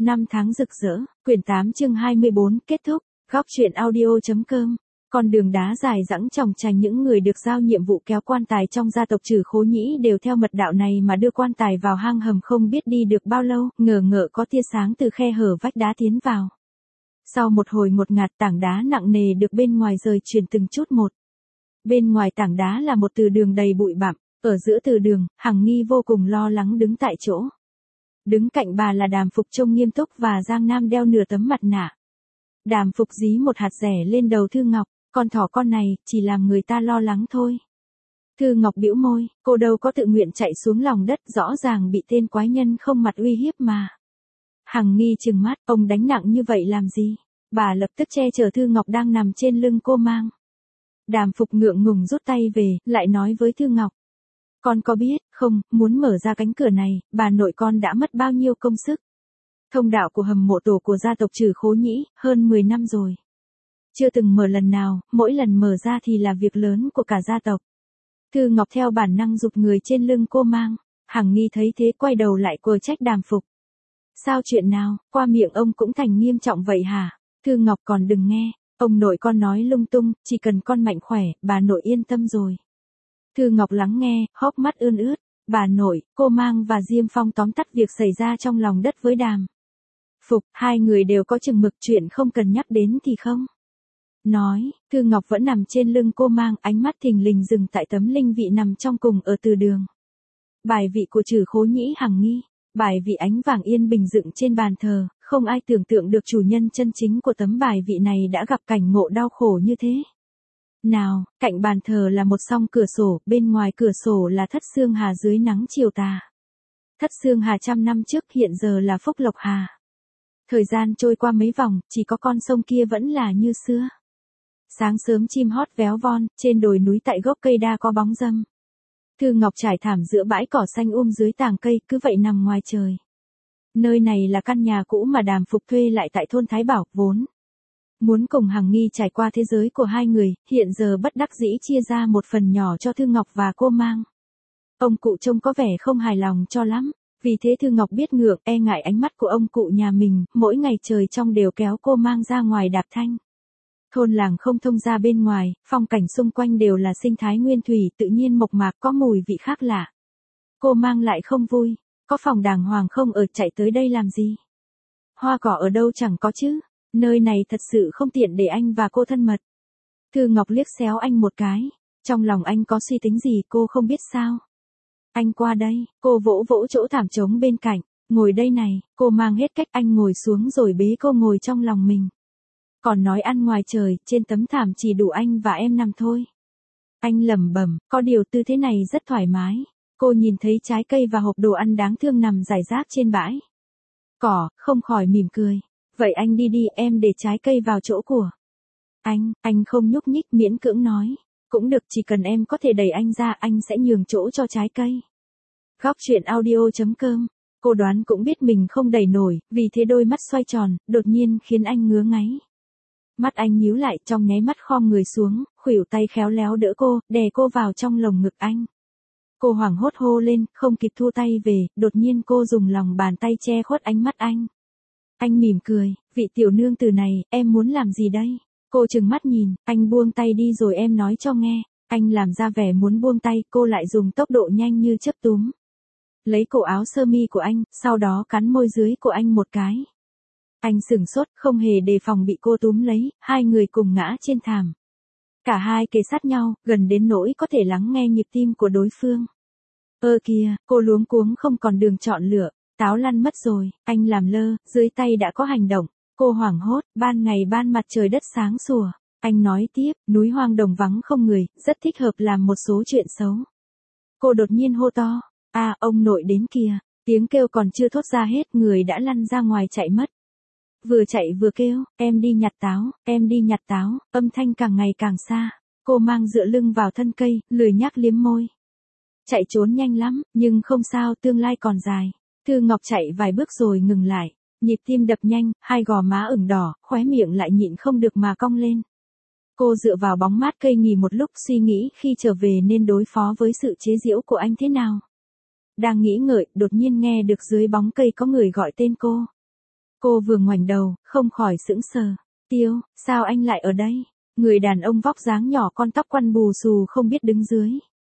Năm tháng rực rỡ, quyển 8 chương 24 kết thúc, góc truyện audio.com. Con đường đá dài dẳng chòng chành, những người được giao nhiệm vụ kéo quan tài trong gia tộc Trử Khố Nhĩ đều theo mật đạo này mà đưa quan tài vào hang hầm, không biết đi được bao lâu, ngờ ngợ có tia sáng từ khe hở vách đá tiến vào. Sau một hồi ngột ngạt, tảng đá nặng nề được bên ngoài rời chuyển từng chút một. Bên ngoài tảng đá là một từ đường đầy bụi bặm, ở giữa từ đường, Hằng Nghi vô cùng lo lắng đứng tại chỗ. Đứng cạnh bà là Đàm Phục trông nghiêm túc và Giang Nam đeo nửa tấm mặt nạ. Đàm Phục dí một hạt rẻ lên đầu Thư Ngọc, con thỏ con này, chỉ làm người ta lo lắng thôi. Thư Ngọc bĩu môi, cô đâu có tự nguyện chạy xuống lòng đất, rõ ràng bị tên quái nhân không mặt uy hiếp mà. Hằng Nghi trừng mắt, ông đánh nặng như vậy làm gì? Bà lập tức che chở Thư Ngọc đang nằm trên lưng cô mang. Đàm Phục ngượng ngùng rút tay về, lại nói với Thư Ngọc. Con có biết, không, muốn mở ra cánh cửa này, bà nội con đã mất bao nhiêu công sức. Thông đạo của hầm mộ tổ của gia tộc Trử Khố Nhĩ, hơn 10 năm rồi. Chưa từng mở lần nào, mỗi lần mở ra thì là việc lớn của cả gia tộc. Thư Ngọc theo bản năng giục người trên lưng cô mang. Hằng Nghi thấy thế quay đầu lại quờ trách Đàm Phục. Sao chuyện nào, qua miệng ông cũng thành nghiêm trọng vậy hả? Thư Ngọc còn đừng nghe, ông nội con nói lung tung, chỉ cần con mạnh khỏe, bà nội yên tâm rồi. Thư Ngọc lắng nghe, hốc mắt ươn ướt. Bà nội, cô mang và Diêm Phong tóm tắt việc xảy ra trong lòng đất với Đàm Phục, hai người đều có chừng mực, chuyện không cần nhắc đến thì không. Nói, Thư Ngọc vẫn nằm trên lưng cô mang, ánh mắt thình lình dừng tại tấm linh vị nằm trong cùng ở từ đường. Bài vị của Trử Khố Nhĩ Hằng Nghi, bài vị ánh vàng yên bình dựng trên bàn thờ, không ai tưởng tượng được chủ nhân chân chính của tấm bài vị này đã gặp cảnh ngộ đau khổ như thế. Nào, cạnh bàn thờ là một song cửa sổ, bên ngoài cửa sổ là Thất Xương Hà dưới nắng chiều tà. Thất Xương Hà trăm năm trước hiện giờ là Phúc Lộc Hà. Thời gian trôi qua mấy vòng, chỉ có con sông kia vẫn là như xưa. Sáng sớm chim hót véo von, trên đồi núi tại gốc cây đa có bóng râm. Thư Ngọc trải thảm giữa bãi cỏ xanh dưới tàng cây, cứ vậy nằm ngoài trời. Nơi này là căn nhà cũ mà Đàm Phục thuê lại tại thôn Thái Bảo, vốn muốn cùng Hằng Nghi trải qua thế giới của hai người, hiện giờ bất đắc dĩ chia ra một phần nhỏ cho Thư Ngọc và cô mang. Ông cụ trông có vẻ không hài lòng cho lắm, vì thế Thư Ngọc biết ngượng, e ngại ánh mắt của ông cụ nhà mình, mỗi ngày trời trong đều kéo cô mang ra ngoài đạp thanh. Thôn làng không thông ra bên ngoài, phong cảnh xung quanh đều là sinh thái nguyên thủy, tự nhiên mộc mạc, có mùi vị khác lạ. Cô mang lại không vui, có phòng đàng hoàng không ở, chạy tới đây làm gì? Hoa cỏ ở đâu chẳng có chứ, nơi này thật sự không tiện để anh và cô thân mật. Thư Ngọc liếc xéo anh một cái, trong lòng anh có suy tính gì cô không biết sao? Anh qua đây, cô vỗ vỗ chỗ thảm trống bên cạnh, ngồi đây này, cô mang hết cách, anh ngồi xuống rồi bế cô ngồi trong lòng mình. Còn nói ăn ngoài trời, trên tấm thảm chỉ đủ anh và em nằm thôi. Anh lẩm bẩm, có điều tư thế này rất thoải mái. Cô nhìn thấy trái cây và hộp đồ ăn đáng thương nằm rải rác trên bãi cỏ, không khỏi mỉm cười. Vậy anh đi đi, em để trái cây vào chỗ của anh không nhúc nhích, miễn cưỡng nói. Cũng được, chỉ cần em có thể đẩy anh ra, anh sẽ nhường chỗ cho trái cây. Góc truyện audio.com. Cô đoán cũng biết mình không đẩy nổi, vì thế đôi mắt xoay tròn, đột nhiên khiến anh ngứa ngáy. Mắt anh nhíu lại, trong nháy mắt khom người xuống, khuỷu tay khéo léo đỡ cô, đè cô vào trong lồng ngực anh. Cô hoảng hốt hô lên, không kịp thu tay về, đột nhiên cô dùng lòng bàn tay che khuất ánh mắt anh. Anh mỉm cười, vị tiểu nương tử này, em muốn làm gì đây? Cô trừng mắt nhìn, anh buông tay đi rồi em nói cho nghe. Anh làm ra vẻ muốn buông tay, cô lại dùng tốc độ nhanh như chớp túm lấy cổ áo sơ mi của anh, sau đó cắn môi dưới của anh một cái. Anh sửng sốt, không hề đề phòng bị cô túm lấy, hai người cùng ngã trên thảm. Cả hai kề sát nhau, gần đến nỗi có thể lắng nghe nhịp tim của đối phương. Kìa, cô luống cuống không còn đường chọn lựa, táo lăn mất rồi, anh làm lơ, dưới tay đã có hành động. Cô hoảng hốt, ban ngày ban mặt trời đất sáng sủa. Anh nói tiếp, núi hoang đồng vắng không người, rất thích hợp làm một số chuyện xấu. Cô đột nhiên hô to, ông nội đến kìa, tiếng kêu còn chưa thốt ra hết, người đã lăn ra ngoài chạy mất. Vừa chạy vừa kêu, em đi nhặt táo, em đi nhặt táo, âm thanh càng ngày càng xa. Cô mang dựa lưng vào thân cây, lười nhác liếm môi. Chạy trốn nhanh lắm, nhưng không sao, tương lai còn dài. Thư Ngọc chạy vài bước rồi ngừng lại, nhịp tim đập nhanh, hai gò má ửng đỏ, khóe miệng lại nhịn không được mà cong lên. Cô dựa vào bóng mát cây nghỉ một lúc, suy nghĩ khi trở về nên đối phó với sự chế giễu của anh thế nào. Đang nghĩ ngợi, đột nhiên nghe được dưới bóng cây có người gọi tên cô. Cô vừa ngoảnh đầu, không khỏi sững sờ. Tiêu, sao anh lại ở đây? Người đàn ông vóc dáng nhỏ con tóc quăn bù xù không biết đứng dưới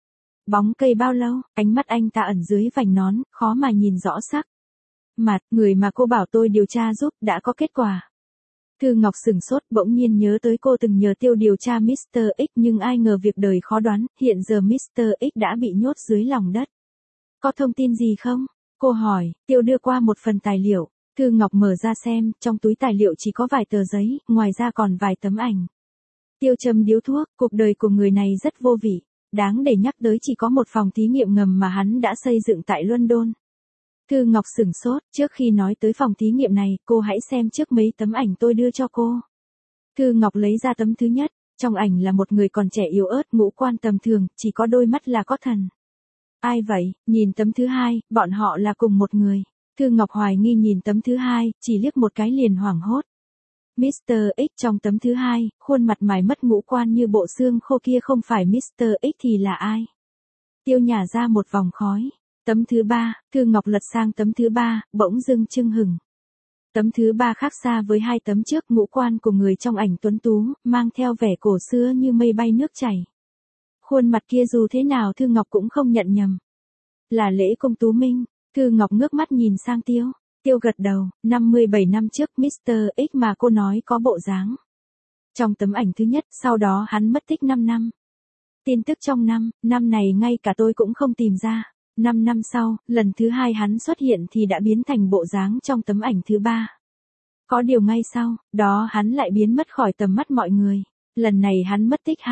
bóng cây bao lâu, ánh mắt anh ta ẩn dưới vành nón, khó mà nhìn rõ sắc. Mặt, người mà cô bảo tôi điều tra giúp, đã có kết quả. Thư Ngọc sửng sốt, bỗng nhiên nhớ tới cô từng nhờ Tiêu điều tra Mr. X, nhưng ai ngờ việc đời khó đoán, hiện giờ Mr. X đã bị nhốt dưới lòng đất. Có thông tin gì không? Cô hỏi. Tiêu đưa qua một phần tài liệu. Thư Ngọc mở ra xem, trong túi tài liệu chỉ có vài tờ giấy, ngoài ra còn vài tấm ảnh. Tiêu châm điếu thuốc, cuộc đời của người này rất vô vị. Đáng để nhắc tới chỉ có một phòng thí nghiệm ngầm mà hắn đã xây dựng tại London. Thư Ngọc sửng sốt, trước khi nói tới phòng thí nghiệm này, cô hãy xem trước mấy tấm ảnh tôi đưa cho cô. Thư Ngọc lấy ra tấm thứ nhất, trong ảnh là một người còn trẻ yếu ớt, ngũ quan tầm thường, chỉ có đôi mắt là có thần. Ai vậy? Nhìn tấm thứ hai, bọn họ là cùng một người. Thư Ngọc hoài nghi nhìn tấm thứ hai, chỉ liếc một cái liền hoảng hốt. Mr. X trong tấm thứ hai, khuôn mặt mài mất ngũ quan như bộ xương khô kia không phải Mr. X thì là ai? Tiêu nhả ra một vòng khói. Tấm thứ ba, Thư Ngọc lật sang tấm thứ ba, bỗng dưng chưng hửng. Tấm thứ ba khác xa với hai tấm trước, ngũ quan của người trong ảnh tuấn tú, mang theo vẻ cổ xưa như mây bay nước chảy. Khuôn mặt kia dù thế nào Thư Ngọc cũng không nhận nhầm. Là Lễ Công Tú Minh. Thư Ngọc ngước mắt nhìn sang Tiêu. Tiêu gật đầu, 57 năm trước Mr. X mà cô nói có bộ dáng. Trong tấm ảnh thứ nhất, sau đó hắn mất tích 5 năm. Tin tức trong năm này ngay cả tôi cũng không tìm ra. 5 năm sau, lần thứ hai hắn xuất hiện thì đã biến thành bộ dáng trong tấm ảnh thứ ba. Có điều ngay sau, đó hắn lại biến mất khỏi tầm mắt mọi người. Lần này hắn mất tích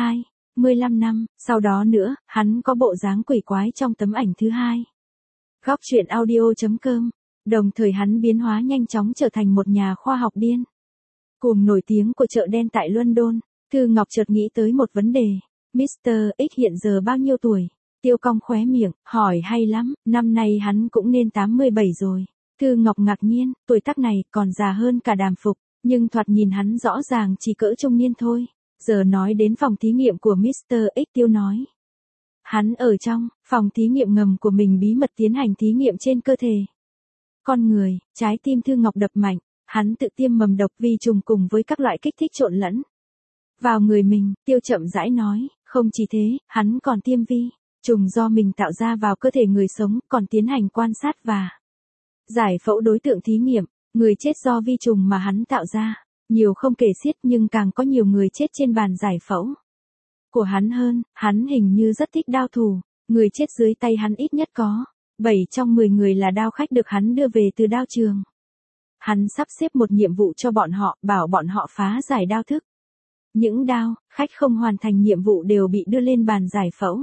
15 năm, sau đó nữa, hắn có bộ dáng quỷ quái trong tấm ảnh thứ hai. Góc truyện audio.com. Đồng thời hắn biến hóa nhanh chóng trở thành một nhà khoa học điên cuồng nổi tiếng của chợ đen tại London. Thư Ngọc chợt nghĩ tới một vấn đề. Mr. X hiện giờ bao nhiêu tuổi? Tiêu cong khóe miệng, hỏi hay lắm, năm nay hắn cũng nên 87 rồi. Thư Ngọc ngạc nhiên, tuổi tác này còn già hơn cả Đàm Phục, nhưng thoạt nhìn hắn rõ ràng chỉ cỡ trung niên thôi. Giờ nói đến phòng thí nghiệm của Mr. X, Tiêu nói. Hắn ở trong phòng thí nghiệm ngầm của mình bí mật tiến hành thí nghiệm trên cơ thể con người. Trái tim Thư Ngọc đập mạnh, hắn tự tiêm mầm độc vi trùng cùng với các loại kích thích trộn lẫn vào người mình. Tiêu chậm rãi nói, không chỉ thế, hắn còn tiêm vi trùng do mình tạo ra vào cơ thể người sống, còn tiến hành quan sát và giải phẫu đối tượng thí nghiệm. Người chết do vi trùng mà hắn tạo ra nhiều không kể xiết, nhưng càng có nhiều người chết trên bàn giải phẫu của hắn hơn. Hắn hình như rất thích đao thủ, người chết dưới tay hắn ít nhất có 7 trong 10 người là đao khách được hắn đưa về từ đao trường. Hắn sắp xếp một nhiệm vụ cho bọn họ, bảo bọn họ phá giải đao thức. Những đao khách không hoàn thành nhiệm vụ đều bị đưa lên bàn giải phẫu.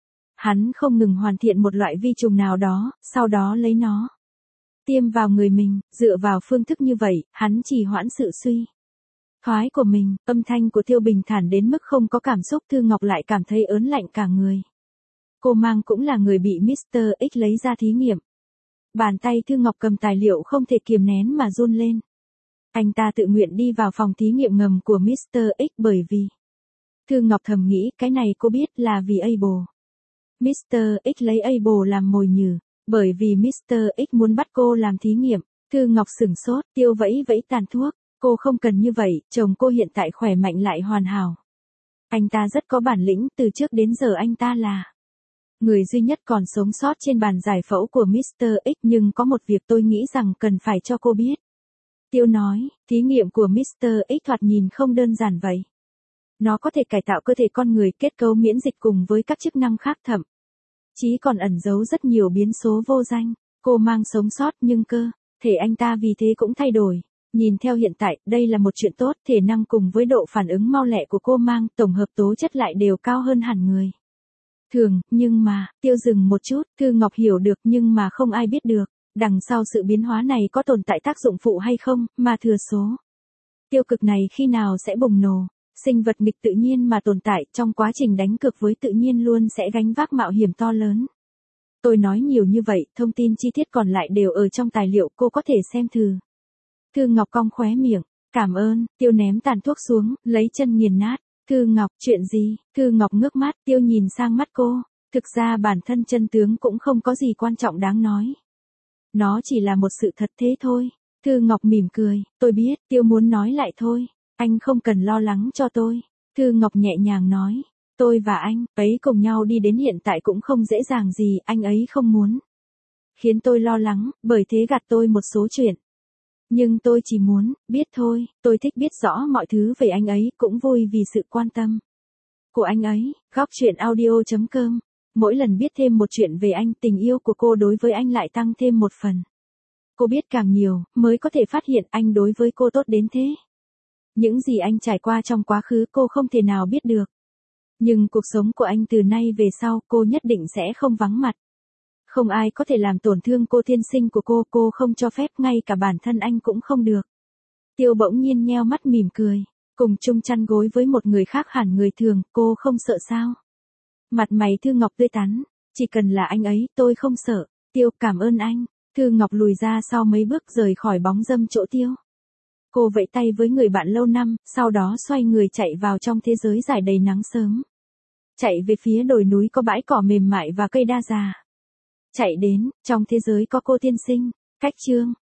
Hắn không ngừng hoàn thiện một loại vi trùng nào đó, sau đó lấy nó tiêm vào người mình. Dựa vào phương thức như vậy, hắn trì hoãn sự suy thoái của mình. Âm thanh của Tiêu bình thản đến mức không có cảm xúc. Thư Ngọc lại cảm thấy ớn lạnh cả người. Cô Mang cũng là người bị Mr. X lấy ra thí nghiệm. Bàn tay Thư Ngọc cầm tài liệu không thể kiềm nén mà run lên. Anh ta tự nguyện đi vào phòng thí nghiệm ngầm của Mr. X bởi vì... Thư Ngọc thầm nghĩ, cái này cô biết là vì Abel. Mr. X lấy Abel làm mồi nhử, bởi vì Mr. X muốn bắt cô làm thí nghiệm. Thư Ngọc sửng sốt, Tiêu vẫy vẫy tàn thuốc. Cô không cần như vậy, chồng cô hiện tại khỏe mạnh lại hoàn hảo. Anh ta rất có bản lĩnh, từ trước đến giờ anh ta là người duy nhất còn sống sót trên bàn giải phẫu của Mr. X, nhưng có một việc tôi nghĩ rằng cần phải cho cô biết. Tiêu nói, thí nghiệm của Mr. X thoạt nhìn không đơn giản vậy. Nó có thể cải tạo cơ thể con người, kết cấu miễn dịch cùng với các chức năng khác, thậm chí còn ẩn giấu rất nhiều biến số vô danh. Cô Mang sống sót nhưng cơ thể anh ta vì thế cũng thay đổi. Nhìn theo hiện tại, đây là một chuyện tốt, thể năng cùng với độ phản ứng mau lẹ của cô Mang, tổng hợp tố chất lại đều cao hơn hẳn người thường. Nhưng mà, Tiêu dừng một chút. Thư Ngọc hiểu được nhưng mà không ai biết được đằng sau sự biến hóa này có tồn tại tác dụng phụ hay không, mà thừa số tiêu cực này khi nào sẽ bùng nổ. Sinh vật nghịch tự nhiên mà tồn tại trong quá trình đánh cược với tự nhiên luôn sẽ gánh vác mạo hiểm to lớn. Tôi nói nhiều như vậy, thông tin chi tiết còn lại đều ở trong tài liệu, cô có thể xem thử. Thư Ngọc cong khóe miệng, cảm ơn. Tiêu ném tàn thuốc xuống, lấy chân nghiền nát. Thư Ngọc, chuyện gì? Thư Ngọc ngước mắt, Tiêu nhìn sang mắt cô. Thực ra bản thân chân tướng cũng không có gì quan trọng đáng nói. Nó chỉ là một sự thật thế thôi. Thư Ngọc mỉm cười, tôi biết, Tiêu muốn nói lại thôi, anh không cần lo lắng cho tôi. Thư Ngọc nhẹ nhàng nói, tôi và anh ấy cùng nhau đi đến hiện tại cũng không dễ dàng gì, anh ấy không muốn khiến tôi lo lắng, bởi thế gạt tôi một số chuyện. Nhưng tôi chỉ muốn biết thôi, tôi thích biết rõ mọi thứ về anh ấy, cũng vui vì sự quan tâm của anh ấy. Góc truyện audio.com. Mỗi lần biết thêm một chuyện về anh, tình yêu của cô đối với anh lại tăng thêm một phần. Cô biết càng nhiều, mới có thể phát hiện anh đối với cô tốt đến thế. Những gì anh trải qua trong quá khứ cô không thể nào biết được. Nhưng cuộc sống của anh từ nay về sau cô nhất định sẽ không vắng mặt. Không ai có thể làm tổn thương cô tiên sinh của cô không cho phép, ngay cả bản thân anh cũng không được. Tiêu bỗng nhiên nheo mắt mỉm cười, cùng chung chăn gối với một người khác hẳn người thường, cô không sợ sao? Mặt mày Thư Ngọc tươi tắn, chỉ cần là anh ấy, tôi không sợ. Tiêu, cảm ơn anh. Thư Ngọc lùi ra sau mấy bước rời khỏi bóng râm chỗ Tiêu. Cô vẫy tay với người bạn lâu năm, sau đó xoay người chạy vào trong thế giới dài đầy nắng sớm. Chạy về phía đồi núi có bãi cỏ mềm mại và cây đa già. Chạy đến, trong thế giới có cô tiên sinh. Cách chương